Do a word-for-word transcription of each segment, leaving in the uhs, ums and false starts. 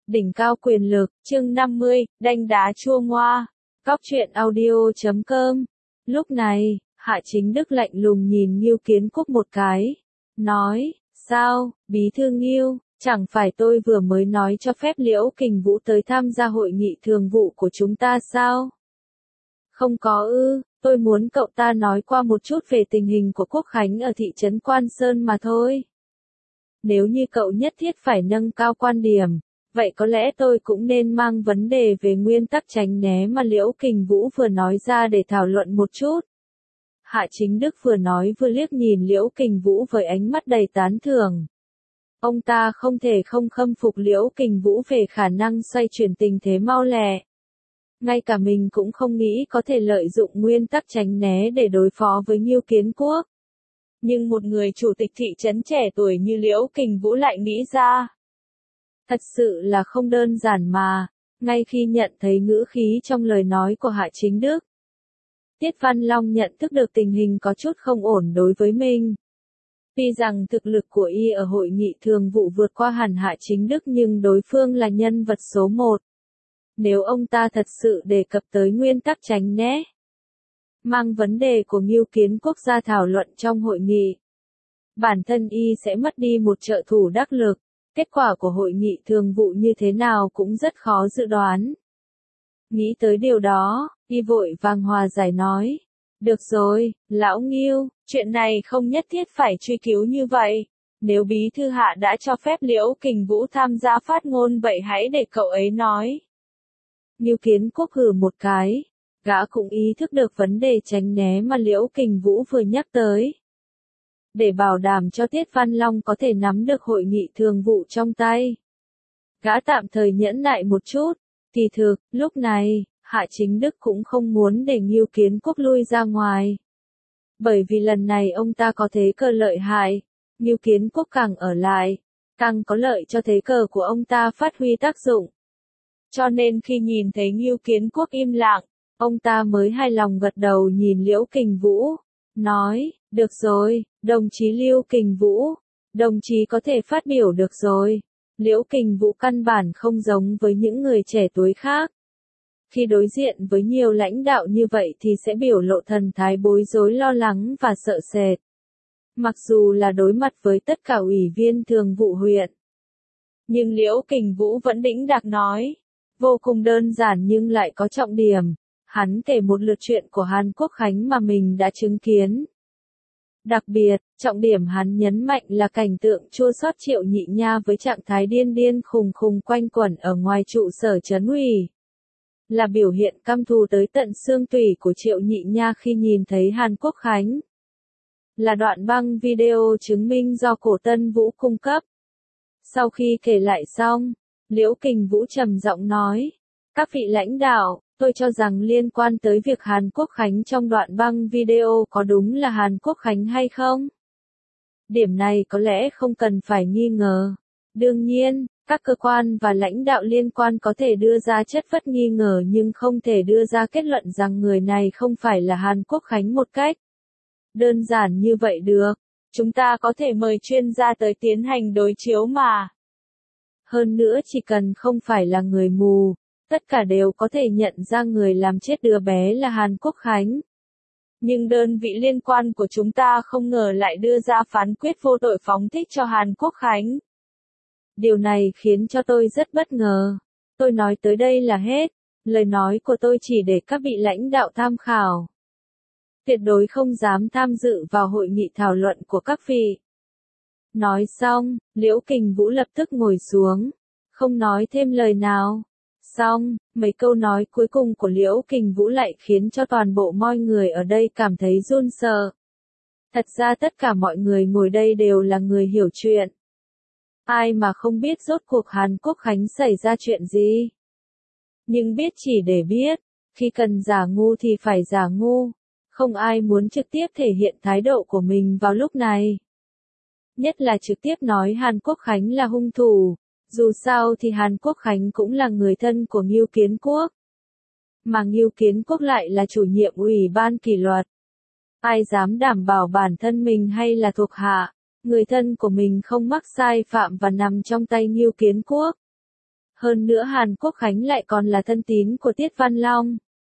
Đỉnh cao quyền lực, chương năm mươi, đanh đá chua ngoa. Cóc truyện audio chấm com. Lúc này, Hạ Chính Đức lạnh lùng nhìn Ngưu Kiến Quốc một cái. Nói, sao, Bí thư Ngưu, chẳng phải tôi vừa mới nói cho phép Liễu Kình Vũ tới tham gia hội nghị thường vụ của chúng ta sao? Không có ư, tôi muốn cậu ta nói qua một chút về tình hình của Quốc Khánh ở thị trấn Quan Sơn mà thôi. Nếu như cậu nhất thiết phải nâng cao quan điểm, vậy có lẽ tôi cũng nên mang vấn đề về nguyên tắc tránh né mà Liễu Kình Vũ vừa nói ra để thảo luận một chút. Hạ Chính Đức vừa nói vừa liếc nhìn Liễu Kình Vũ với ánh mắt đầy tán thưởng. Ông ta không thể không khâm phục Liễu Kình Vũ về khả năng xoay chuyển tình thế mau lẹ. Ngay cả mình cũng không nghĩ có thể lợi dụng nguyên tắc tránh né để đối phó với Ngưu Kiến Quốc. Nhưng một người chủ tịch thị trấn trẻ tuổi như Liễu Kình Vũ lại nghĩ ra. Thật sự là không đơn giản mà, ngay khi nhận thấy ngữ khí trong lời nói của Hạ Chính Đức. Tiết Văn Long nhận thức được tình hình có chút không ổn đối với mình. Tuy rằng thực lực của y ở hội nghị thường vụ vượt qua hẳn Hạ Chính Đức nhưng đối phương là nhân vật số một. Nếu ông ta thật sự đề cập tới nguyên tắc tránh né, mang vấn đề của Ngưu Kiến Quốc ra thảo luận trong hội nghị, bản thân y sẽ mất đi một trợ thủ đắc lực. Kết quả của hội nghị thường vụ như thế nào cũng rất khó dự đoán. Nghĩ tới điều đó, y vội vàng hòa giải nói. Được rồi, lão Ngưu, chuyện này không nhất thiết phải truy cứu như vậy. Nếu Bí thư Hạ đã cho phép Liễu Kình Vũ tham gia phát ngôn vậy hãy để cậu ấy nói. Ngưu Kiến Quốc hừ một cái. Gã cũng ý thức được vấn đề tránh né mà Liễu Kình Vũ vừa nhắc tới. Để bảo đảm cho Tiết Văn Long có thể nắm được hội nghị thường vụ trong tay. Gã tạm thời nhẫn nại một chút. Kỳ thực, lúc này, Hạ Chính Đức cũng không muốn để Ngưu Kiến Quốc lui ra ngoài. Bởi vì lần này ông ta có thế cờ lợi hại, Ngưu Kiến Quốc càng ở lại, càng có lợi cho thế cờ của ông ta phát huy tác dụng. Cho nên khi nhìn thấy Ngưu Kiến Quốc im lặng, ông ta mới hài lòng gật đầu nhìn Liễu Kình Vũ, nói, được rồi, đồng chí Liễu Kình Vũ, đồng chí có thể phát biểu được rồi. Liễu Kình Vũ căn bản không giống với những người trẻ tuổi khác. Khi đối diện với nhiều lãnh đạo như vậy thì sẽ biểu lộ thần thái bối rối lo lắng và sợ sệt. Mặc dù là đối mặt với tất cả ủy viên thường vụ huyện. Nhưng Liễu Kình Vũ vẫn đĩnh đạc nói. Vô cùng đơn giản nhưng lại có trọng điểm. Hắn kể một lượt chuyện của Hàn Quốc Khánh mà mình đã chứng kiến. Đặc biệt, trọng điểm hắn nhấn mạnh là cảnh tượng chua xót Triệu Nhị Nha với trạng thái điên điên khùng khùng quanh quẩn ở ngoài trụ sở trấn ủy. Là biểu hiện căm thù tới tận xương tủy của Triệu Nhị Nha khi nhìn thấy Hàn Quốc Khánh. Là đoạn băng video chứng minh do Cổ Tân Vũ cung cấp. Sau khi kể lại xong, Liễu Kình Vũ trầm giọng nói, các vị lãnh đạo, tôi cho rằng liên quan tới việc Hàn Quốc Khánh trong đoạn băng video có đúng là Hàn Quốc Khánh hay không? Điểm này có lẽ không cần phải nghi ngờ. Đương nhiên, các cơ quan và lãnh đạo liên quan có thể đưa ra chất vấn nghi ngờ nhưng không thể đưa ra kết luận rằng người này không phải là Hàn Quốc Khánh một cách đơn giản như vậy được. Chúng ta có thể mời chuyên gia tới tiến hành đối chiếu mà. Hơn nữa chỉ cần không phải là người mù, tất cả đều có thể nhận ra người làm chết đứa bé là Hàn Quốc Khánh. Nhưng đơn vị liên quan của chúng ta không ngờ lại đưa ra phán quyết vô tội phóng thích cho Hàn Quốc Khánh. Điều này khiến cho tôi rất bất ngờ. Tôi nói tới đây là hết. Lời nói của tôi chỉ để các vị lãnh đạo tham khảo. Tuyệt đối không dám tham dự vào hội nghị thảo luận của các vị. Nói xong, Liễu Kình Vũ lập tức ngồi xuống. Không nói thêm lời nào. Xong, mấy câu nói cuối cùng của Liễu Kình Vũ lại khiến cho toàn bộ mọi người ở đây cảm thấy run sợ. Thật ra tất cả mọi người ngồi đây đều là người hiểu chuyện. Ai mà không biết rốt cuộc Hàn Quốc Khánh xảy ra chuyện gì. Nhưng biết chỉ để biết, khi cần giả ngu thì phải giả ngu. Không ai muốn trực tiếp thể hiện thái độ của mình vào lúc này. Nhất là trực tiếp nói Hàn Quốc Khánh là hung thủ. Dù sao thì Hàn Quốc Khánh cũng là người thân của Ngưu Kiến Quốc. Mà Ngưu Kiến Quốc lại là chủ nhiệm ủy ban kỷ luật. Ai dám đảm bảo bản thân mình hay là thuộc hạ, người thân của mình không mắc sai phạm và nằm trong tay Ngưu Kiến Quốc. Hơn nữa Hàn Quốc Khánh lại còn là thân tín của Tiết Văn Long.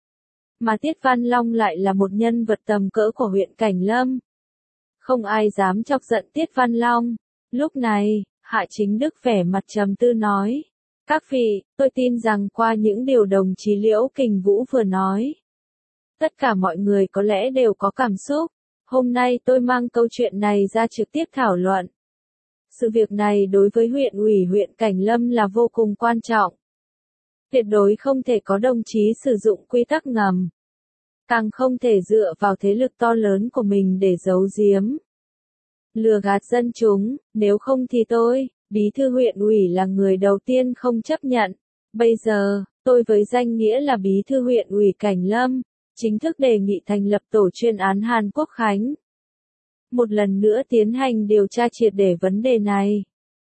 Mà Tiết Văn Long lại là một nhân vật tầm cỡ của huyện Cảnh Lâm. Không ai dám chọc giận Tiết Văn Long. Lúc này, Hạ Chính Đức vẻ mặt trầm tư nói. Các vị, tôi tin rằng qua những điều đồng chí Liễu Kình Vũ vừa nói, tất cả mọi người có lẽ đều có cảm xúc. Hôm nay tôi mang câu chuyện này ra trực tiếp thảo luận. Sự việc này đối với huyện ủy huyện Cảnh Lâm là vô cùng quan trọng. Tuyệt đối không thể có đồng chí sử dụng quy tắc ngầm. Càng không thể dựa vào thế lực to lớn của mình để giấu giếm, lừa gạt dân chúng, nếu không thì tôi, bí thư huyện ủy là người đầu tiên không chấp nhận. Bây giờ, tôi với danh nghĩa là bí thư huyện ủy Cảnh Lâm, chính thức đề nghị thành lập tổ chuyên án Hàn Quốc Khánh. Một lần nữa tiến hành điều tra triệt để vấn đề này.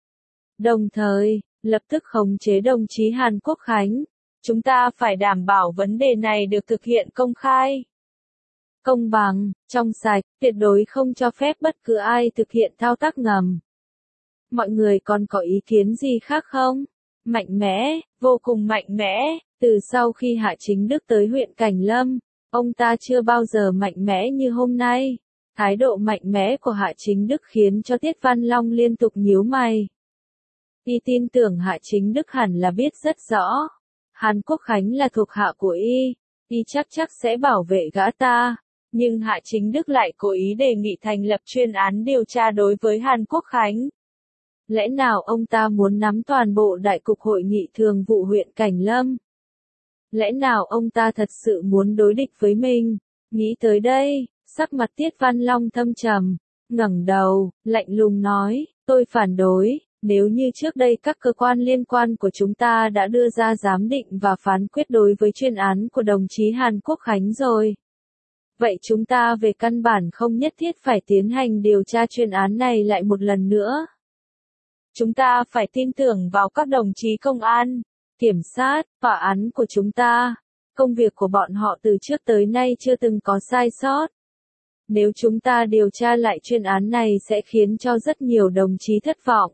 Đồng thời, lập tức khống chế đồng chí Hàn Quốc Khánh. Chúng ta phải đảm bảo vấn đề này được thực hiện công khai, công bằng, trong sạch, tuyệt đối không cho phép bất cứ ai thực hiện thao tác ngầm. Mọi người còn có ý kiến gì khác không? Mạnh mẽ, vô cùng mạnh mẽ. Từ sau khi Hạ Chính Đức tới huyện Cảnh Lâm, ông ta chưa bao giờ mạnh mẽ như hôm nay. Thái độ mạnh mẽ của Hạ Chính Đức khiến cho Tiết Văn Long liên tục nhíu mày. Y tin tưởng Hạ Chính Đức hẳn là biết rất rõ. Hàn Quốc Khánh là thuộc hạ của Y, Y chắc chắc sẽ bảo vệ gã ta. Nhưng Hạ Chính Đức lại cố ý đề nghị thành lập chuyên án điều tra đối với Hàn Quốc Khánh. Lẽ nào ông ta muốn nắm toàn bộ đại cục hội nghị thường vụ huyện Cảnh Lâm? Lẽ nào ông ta thật sự muốn đối địch với mình? Nghĩ tới đây, sắc mặt Tiết Văn Long thâm trầm, ngẩng đầu, lạnh lùng nói, tôi phản đối. Nếu như trước đây các cơ quan liên quan của chúng ta đã đưa ra giám định và phán quyết đối với chuyên án của đồng chí Hàn Quốc Khánh rồi, vậy chúng ta về căn bản không nhất thiết phải tiến hành điều tra chuyên án này lại một lần nữa. Chúng ta phải tin tưởng vào các đồng chí công an, kiểm sát, tòa án của chúng ta. Công việc của bọn họ từ trước tới nay chưa từng có sai sót. Nếu chúng ta điều tra lại chuyên án này sẽ khiến cho rất nhiều đồng chí thất vọng.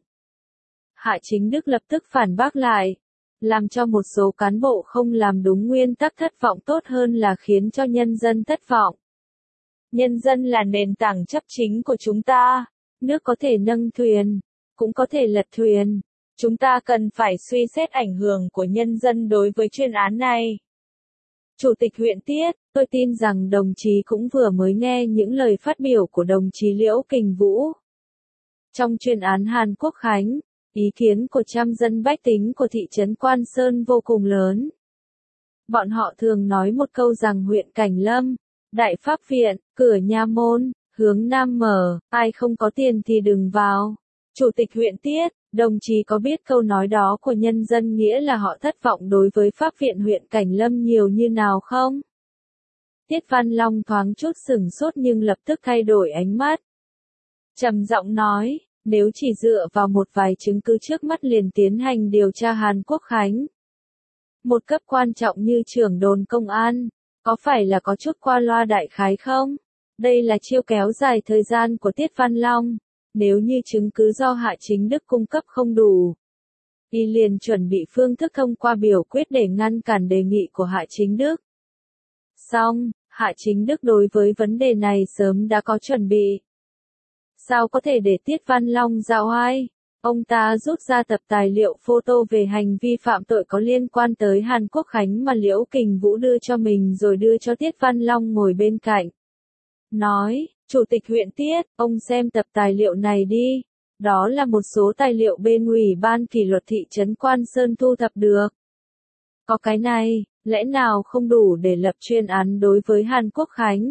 Hạ Chính Đức lập tức phản bác lại, làm cho một số cán bộ không làm đúng nguyên tắc thất vọng tốt hơn là khiến cho nhân dân thất vọng. Nhân dân là nền tảng chấp chính của chúng ta, nước có thể nâng thuyền, cũng có thể lật thuyền. Chúng ta cần phải suy xét ảnh hưởng của nhân dân đối với chuyên án này. Chủ tịch huyện Tiết, tôi tin rằng đồng chí cũng vừa mới nghe những lời phát biểu của đồng chí Liễu Kình Vũ. Trong chuyên án Hàn Quốc Khánh, ý kiến của trăm dân bách tính của thị trấn Quan Sơn vô cùng lớn. Bọn họ thường nói một câu rằng huyện Cảnh Lâm, Đại Pháp Viện, cửa nha môn, hướng Nam mở, ai không có tiền thì đừng vào. Chủ tịch huyện Tiết, đồng chí có biết câu nói đó của nhân dân nghĩa là họ thất vọng đối với Pháp Viện huyện Cảnh Lâm nhiều như nào không? Tiết Văn Long thoáng chút sửng sốt nhưng lập tức thay đổi ánh mắt. Trầm giọng nói, nếu chỉ dựa vào một vài chứng cứ trước mắt liền tiến hành điều tra Hàn Quốc Khánh, một cấp quan trọng như trưởng đồn công an, có phải là có chút qua loa đại khái không? Đây là chiêu kéo dài thời gian của Tiết Văn Long. Nếu như chứng cứ do Hạ Chính Đức cung cấp không đủ, Y liền chuẩn bị phương thức thông qua biểu quyết để ngăn cản đề nghị của Hạ Chính Đức. Song, Hạ Chính Đức đối với vấn đề này sớm đã có chuẩn bị. Sao có thể để Tiết Văn Long giao oai? Ông ta rút ra tập tài liệu photo về hành vi phạm tội có liên quan tới Hàn Quốc Khánh mà Liễu Kình Vũ đưa cho mình rồi đưa cho Tiết Văn Long ngồi bên cạnh. Nói, Chủ tịch huyện Tiết, ông xem tập tài liệu này đi. Đó là một số tài liệu bên Ủy ban kỷ luật thị trấn Quan Sơn thu thập được. Có cái này, lẽ nào không đủ để lập chuyên án đối với Hàn Quốc Khánh?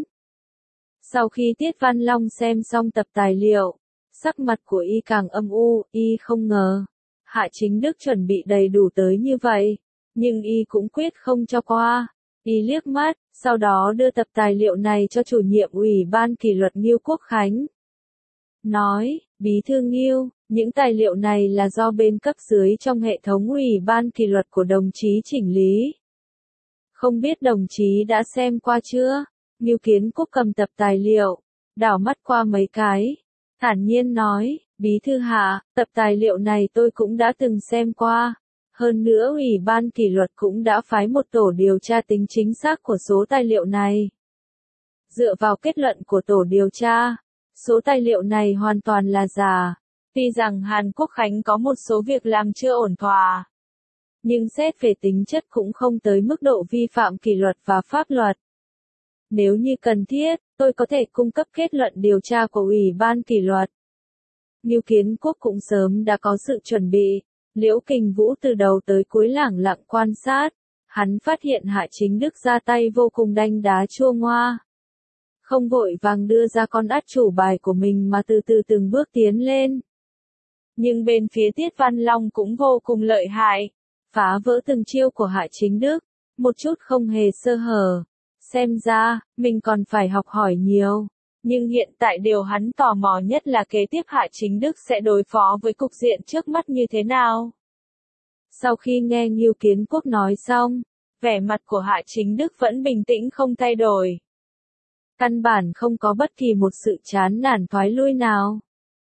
Sau khi Tiết Văn Long xem xong tập tài liệu, sắc mặt của Y càng âm u, Y không ngờ Hạ Chính Đức chuẩn bị đầy đủ tới như vậy, nhưng Y cũng quyết không cho qua. Y liếc mắt, sau đó đưa tập tài liệu này cho chủ nhiệm Ủy ban kỷ luật Ngưu Quốc Khánh. Nói, Bí thư Ngưu, những tài liệu này là do bên cấp dưới trong hệ thống Ủy ban kỷ luật của đồng chí chỉnh lý. Không biết đồng chí đã xem qua chưa? Ngưu Kiến Quốc cầm tập tài liệu, đảo mắt qua mấy cái, thản nhiên nói, Bí thư Hạ, tập tài liệu này tôi cũng đã từng xem qua. Hơn nữa Ủy ban kỷ luật cũng đã phái một tổ điều tra tính chính xác của số tài liệu này. Dựa vào kết luận của tổ điều tra, số tài liệu này hoàn toàn là giả. Tuy rằng Hàn Quốc Khánh có một số việc làm chưa ổn thỏa, nhưng xét về tính chất cũng không tới mức độ vi phạm kỷ luật và pháp luật. Nếu như cần thiết, tôi có thể cung cấp kết luận điều tra của Ủy ban kỷ luật. Ngưu Kiến Quốc cũng sớm đã có sự chuẩn bị. Liễu Kình Vũ từ đầu tới cuối lẳng lặng quan sát. Hắn phát hiện Hạ Chính Đức ra tay vô cùng đanh đá chua ngoa. Không vội vàng đưa ra con át chủ bài của mình mà từ từ từng bước tiến lên. Nhưng bên phía Tiết Văn Long cũng vô cùng lợi hại. Phá vỡ từng chiêu của Hạ Chính Đức. Một chút không hề sơ hở. Xem ra, mình còn phải học hỏi nhiều. Nhưng hiện tại điều hắn tò mò nhất là kế tiếp Hạ Chính Đức sẽ đối phó với cục diện trước mắt như thế nào. Sau khi nghe Ngưu Kiến Quốc nói xong, vẻ mặt của Hạ Chính Đức vẫn bình tĩnh không thay đổi. Căn bản không có bất kỳ một sự chán nản thoái lui nào.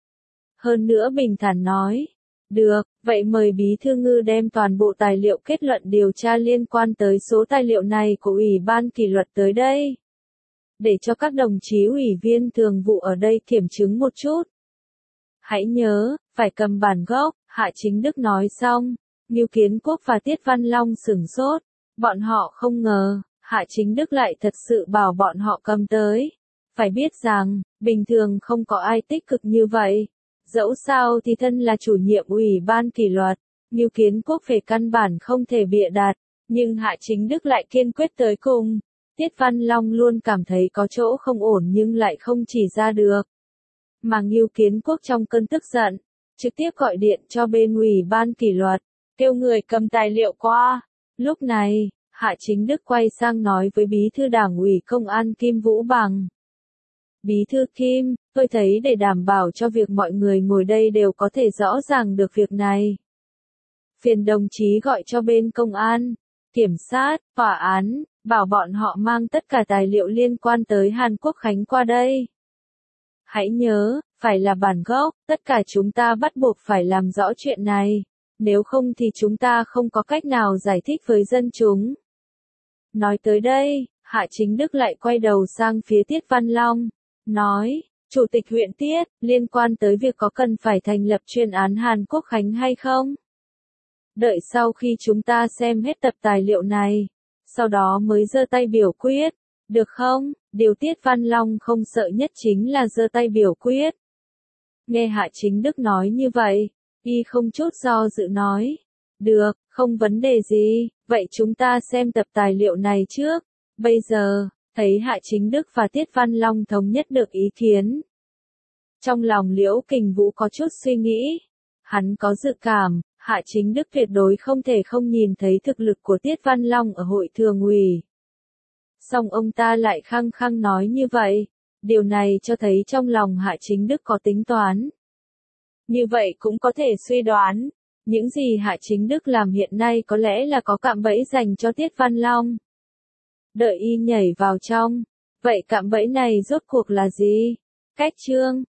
Hơn nữa bình thản nói, được, vậy mời Bí Thư Ngư đem toàn bộ tài liệu kết luận điều tra liên quan tới số tài liệu này của Ủy ban kỷ luật tới đây. Để cho các đồng chí ủy viên thường vụ ở đây kiểm chứng một chút. Hãy nhớ, phải cầm bản gốc, Hạ Chính Đức nói xong. Ngưu Kiến Quốc và Tiết Văn Long sửng sốt. Bọn họ không ngờ, Hạ Chính Đức lại thật sự bảo bọn họ cầm tới. Phải biết rằng, bình thường không có ai tích cực như vậy. Dẫu sao thì thân là chủ nhiệm Ủy ban kỷ luật, Ngưu Kiến Quốc về căn bản không thể bịa đặt. Nhưng Hạ Chính Đức lại kiên quyết tới cùng. Tiết Văn Long luôn cảm thấy có chỗ không ổn nhưng lại không chỉ ra được. Mà Ngưu Kiến Quốc trong cơn tức giận, trực tiếp gọi điện cho bên Ủy ban kỷ luật, kêu người cầm tài liệu qua. Lúc này, Hạ Chính Đức quay sang nói với Bí thư Đảng ủy Công an Kim Vũ Bằng. Bí thư Kim, tôi thấy để đảm bảo cho việc mọi người ngồi đây đều có thể rõ ràng được việc này. Phiền đồng chí gọi cho bên công an, kiểm sát, tòa án, bảo bọn họ mang tất cả tài liệu liên quan tới Hàn Quốc Khánh qua đây. Hãy nhớ, phải là bản gốc, tất cả chúng ta bắt buộc phải làm rõ chuyện này, nếu không thì chúng ta không có cách nào giải thích với dân chúng. Nói tới đây, Hạ Chính Đức lại quay đầu sang phía Tiết Văn Long, nói, Chủ tịch huyện Tiết, liên quan tới việc có cần phải thành lập chuyên án Hàn Quốc Khánh hay không? Đợi sau khi chúng ta xem hết tập tài liệu này, sau đó mới giơ tay biểu quyết, được không? Điều Tiết Văn Long không sợ nhất chính là giơ tay biểu quyết. Nghe Hạ Chính Đức nói như vậy, y không chút do dự nói, được, không vấn đề gì, vậy chúng ta xem tập tài liệu này trước. Bây giờ, thấy Hạ Chính Đức và Tiết Văn Long thống nhất được ý kiến. Trong lòng Liễu Kình Vũ có chút suy nghĩ, hắn có dự cảm, Hạ Chính Đức tuyệt đối không thể không nhìn thấy thực lực của Tiết Văn Long ở hội thường ủy. Song ông ta lại khăng khăng nói như vậy, điều này cho thấy trong lòng Hạ Chính Đức có tính toán. Như vậy cũng có thể suy đoán, những gì Hạ Chính Đức làm hiện nay có lẽ là có cạm bẫy dành cho Tiết Văn Long. Đợi y nhảy vào trong, vậy cạm bẫy này rốt cuộc là gì? Cách chương